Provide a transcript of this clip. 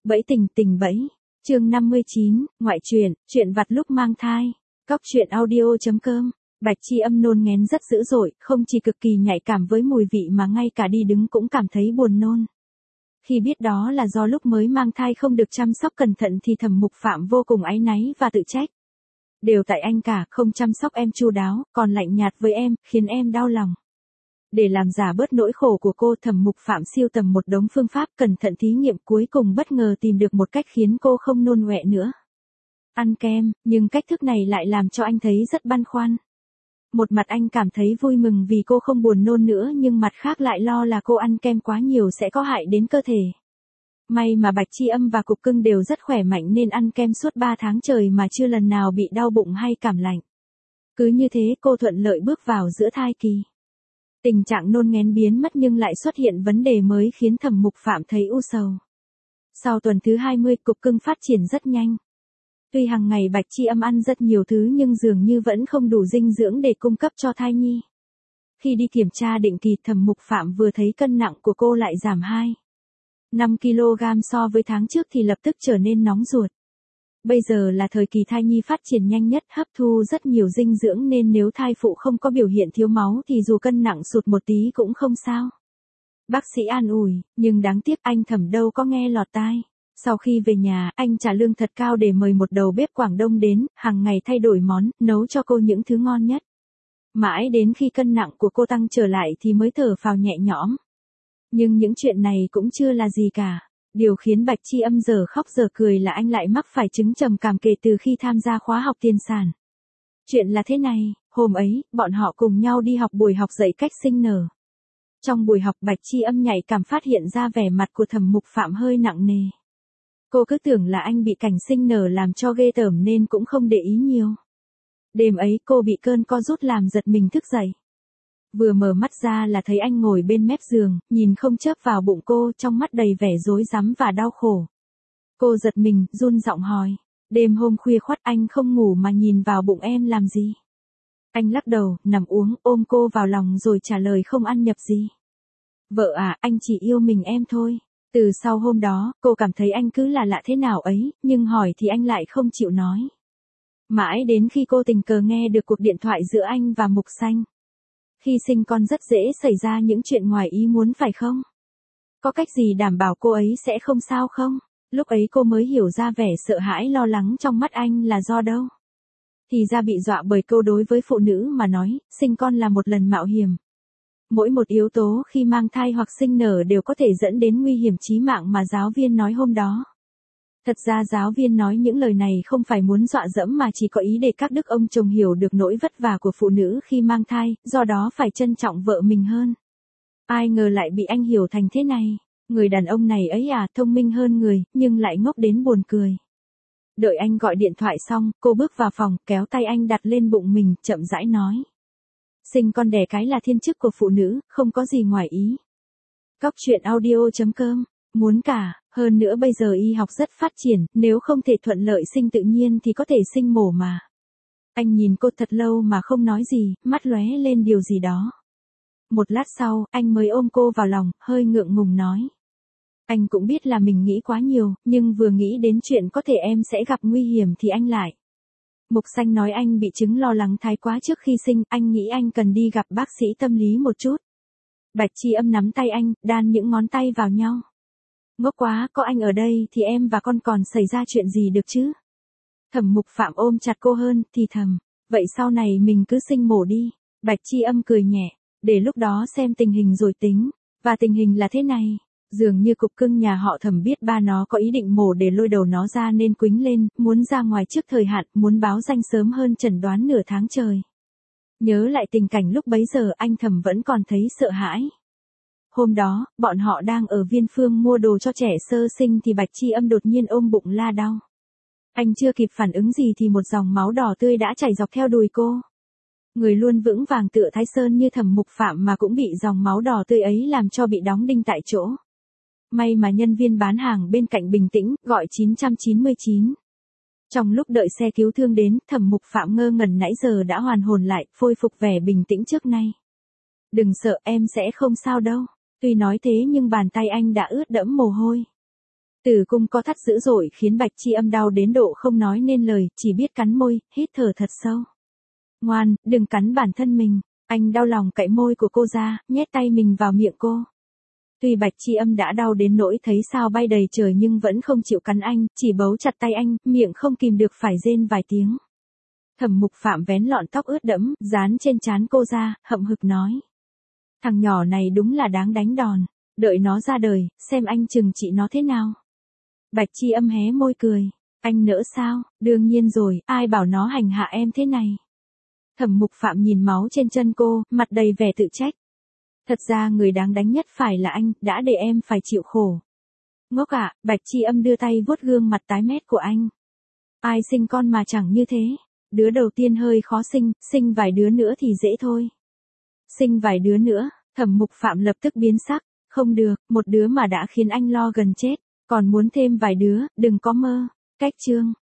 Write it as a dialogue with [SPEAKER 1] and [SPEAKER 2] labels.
[SPEAKER 1] Bẫy tình tình bẫy. Chương 59, ngoại truyện, chuyện vặt lúc mang thai. Cóc truyện audio.com. Bạch Chi Âm nôn ngén rất dữ dội, không chỉ cực kỳ nhạy cảm với mùi vị mà ngay cả đi đứng cũng cảm thấy buồn nôn. Khi biết đó là do lúc mới mang thai không được chăm sóc cẩn thận thì Thẩm Mục Phạm vô cùng áy náy và tự trách. Đều tại anh cả, không chăm sóc em chu đáo, còn lạnh nhạt với em, khiến em đau lòng. Để làm giả bớt nỗi khổ của cô, Thẩm Mục Phạm siêu tầm một đống phương pháp cẩn thận thí nghiệm, cuối cùng bất ngờ tìm được một cách khiến cô không nôn ọe nữa. Ăn kem, nhưng cách thức này lại làm cho anh thấy rất băn khoăn. Một mặt anh cảm thấy vui mừng vì cô không buồn nôn nữa, nhưng mặt khác lại lo là cô ăn kem quá nhiều sẽ có hại đến cơ thể. May mà Bạch Chi Âm và Cục Cưng đều rất khỏe mạnh nên ăn kem suốt 3 tháng trời mà chưa lần nào bị đau bụng hay cảm lạnh. Cứ như thế cô thuận lợi bước vào giữa thai kỳ. Tình trạng nôn ngén biến mất nhưng lại xuất hiện vấn đề mới khiến Thẩm Mục Phạm thấy u sầu. Sau tuần thứ 20, Cục Cưng phát triển rất nhanh. Tuy hàng ngày Bạch Chi Âm ăn rất nhiều thứ nhưng dường như vẫn không đủ dinh dưỡng để cung cấp cho thai nhi. Khi đi kiểm tra định kỳ, Thẩm Mục Phạm vừa thấy cân nặng của cô lại giảm 5 kg so với tháng trước thì lập tức trở nên nóng ruột. Bây giờ là thời kỳ thai nhi phát triển nhanh nhất, hấp thu rất nhiều dinh dưỡng nên nếu thai phụ không có biểu hiện thiếu máu thì dù cân nặng sụt một tí cũng không sao. Bác sĩ an ủi, nhưng đáng tiếc anh Thẩm đâu có nghe lọt tai. Sau khi về nhà, anh trả lương thật cao để mời một đầu bếp Quảng Đông đến, hàng ngày thay đổi món, nấu cho cô những thứ ngon nhất. Mãi đến khi cân nặng của cô tăng trở lại thì mới thở phào nhẹ nhõm. Nhưng những chuyện này cũng chưa là gì cả. Điều khiến Bạch Chi Âm giờ khóc giờ cười là anh lại mắc phải chứng trầm cảm kể từ khi tham gia khóa học tiền sản. Chuyện là thế này, hôm ấy, bọn họ cùng nhau đi học buổi học dạy cách sinh nở. Trong buổi học Bạch Chi Âm nhạy cảm phát hiện ra vẻ mặt của Thẩm Mục Phạm hơi nặng nề. Cô cứ tưởng là anh bị cảnh sinh nở làm cho ghê tởm nên cũng không để ý nhiều. Đêm ấy cô bị cơn co rút làm giật mình thức dậy. Vừa mở mắt ra là thấy anh ngồi bên mép giường, nhìn không chớp vào bụng cô, trong mắt đầy vẻ rối rắm và đau khổ. Cô giật mình, run giọng hỏi, đêm hôm khuya khoắt anh không ngủ mà nhìn vào bụng em làm gì? Anh lắc đầu, nằm uống, ôm cô vào lòng rồi trả lời không ăn nhập gì. Vợ à, anh chỉ yêu mình em thôi. Từ sau hôm đó, cô cảm thấy anh cứ là lạ thế nào ấy, nhưng hỏi thì anh lại không chịu nói. Mãi đến khi cô tình cờ nghe được cuộc điện thoại giữa anh và Mục Xanh. Khi sinh con rất dễ xảy ra những chuyện ngoài ý muốn phải không? Có cách gì đảm bảo cô ấy sẽ không sao không? Lúc ấy cô mới hiểu ra vẻ sợ hãi lo lắng trong mắt anh là do đâu. Thì ra bị dọa bởi câu đối với phụ nữ mà nói, sinh con là một lần mạo hiểm. Mỗi một yếu tố khi mang thai hoặc sinh nở đều có thể dẫn đến nguy hiểm chí mạng mà giáo viên nói hôm đó. Thật ra giáo viên nói những lời này không phải muốn dọa dẫm mà chỉ có ý để các đức ông chồng hiểu được nỗi vất vả của phụ nữ khi mang thai, do đó phải trân trọng vợ mình hơn. Ai ngờ lại bị anh hiểu thành thế này. Người đàn ông này ấy à, thông minh hơn người, nhưng lại ngốc đến buồn cười. Đợi anh gọi điện thoại xong, cô bước vào phòng, kéo tay anh đặt lên bụng mình, chậm rãi nói. Sinh con đẻ cái là thiên chức của phụ nữ, không có gì ngoài ý. Cóc truyện audio.com. Muốn cả, hơn nữa bây giờ y học rất phát triển, nếu không thể thuận lợi sinh tự nhiên thì có thể sinh mổ mà. Anh nhìn cô thật lâu mà không nói gì, mắt lóe lên điều gì đó. Một lát sau, anh mới ôm cô vào lòng, hơi ngượng ngùng nói. Anh cũng biết là mình nghĩ quá nhiều, nhưng vừa nghĩ đến chuyện có thể em sẽ gặp nguy hiểm thì anh lại. Mục Xanh nói anh bị chứng lo lắng thái quá trước khi sinh, anh nghĩ anh cần đi gặp bác sĩ tâm lý một chút. Bạch Chi Âm nắm tay anh, đan những ngón tay vào nhau. Ngốc quá, có anh ở đây thì em và con còn xảy ra chuyện gì được chứ? Thẩm Mục Phạm ôm chặt cô hơn, thì thầm, vậy sau này mình cứ sinh mổ đi. Bạch Chi Âm cười nhẹ, để lúc đó xem tình hình rồi tính. Và tình hình là thế này, dường như Cục Cưng nhà họ Thẩm biết ba nó có ý định mổ để lôi đầu nó ra nên quýnh lên, muốn ra ngoài trước thời hạn, muốn báo danh sớm hơn chẩn đoán nửa tháng trời. Nhớ lại tình cảnh lúc bấy giờ anh Thẩm vẫn còn thấy sợ hãi. Hôm đó, bọn họ đang ở Viên Phương mua đồ cho trẻ sơ sinh thì Bạch Chi Âm đột nhiên ôm bụng la đau. Anh chưa kịp phản ứng gì thì một dòng máu đỏ tươi đã chảy dọc theo đùi cô. Người luôn vững vàng tựa Thái Sơn như Thẩm Mục Phạm mà cũng bị dòng máu đỏ tươi ấy làm cho bị đóng đinh tại chỗ. May mà nhân viên bán hàng bên cạnh bình tĩnh, gọi 999. Trong lúc đợi xe cứu thương đến, Thẩm Mục Phạm ngơ ngẩn nãy giờ đã hoàn hồn lại, khôi phục vẻ bình tĩnh trước nay. Đừng sợ, em sẽ không sao đâu. Tuy nói thế nhưng bàn tay anh đã ướt đẫm mồ hôi. Tử cung co thắt dữ dội khiến Bạch Chi Âm đau đến độ không nói nên lời, chỉ biết cắn môi, hít thở thật sâu. Ngoan, đừng cắn bản thân mình. Anh đau lòng cạy môi của cô ra, nhét tay mình vào miệng cô. Tuy Bạch Chi Âm đã đau đến nỗi thấy sao bay đầy trời nhưng vẫn không chịu cắn anh, chỉ bấu chặt tay anh, miệng không kìm được phải rên vài tiếng. Thẩm Mục Phạm vén lọn tóc ướt đẫm, dán trên trán cô ra, hậm hực nói. Thằng nhỏ này đúng là đáng đánh đòn, đợi nó ra đời, xem anh trừng trị nó thế nào. Bạch Chi Âm hé môi cười, anh nỡ sao, đương nhiên rồi, ai bảo nó hành hạ em thế này. Thẩm Mục Phạm nhìn máu trên chân cô, mặt đầy vẻ tự trách. Thật ra người đáng đánh nhất phải là anh, đã để em phải chịu khổ. Ngốc ạ, Bạch Chi Âm đưa tay vuốt gương mặt tái mét của anh. Ai sinh con mà chẳng như thế. Đứa đầu tiên hơi khó sinh vài đứa nữa thì dễ thôi. Sinh vài đứa nữa, Thẩm Mục Phạm lập tức biến sắc. Không được, một đứa mà đã khiến anh lo gần chết. Còn muốn thêm vài đứa, đừng có mơ. Cách chương.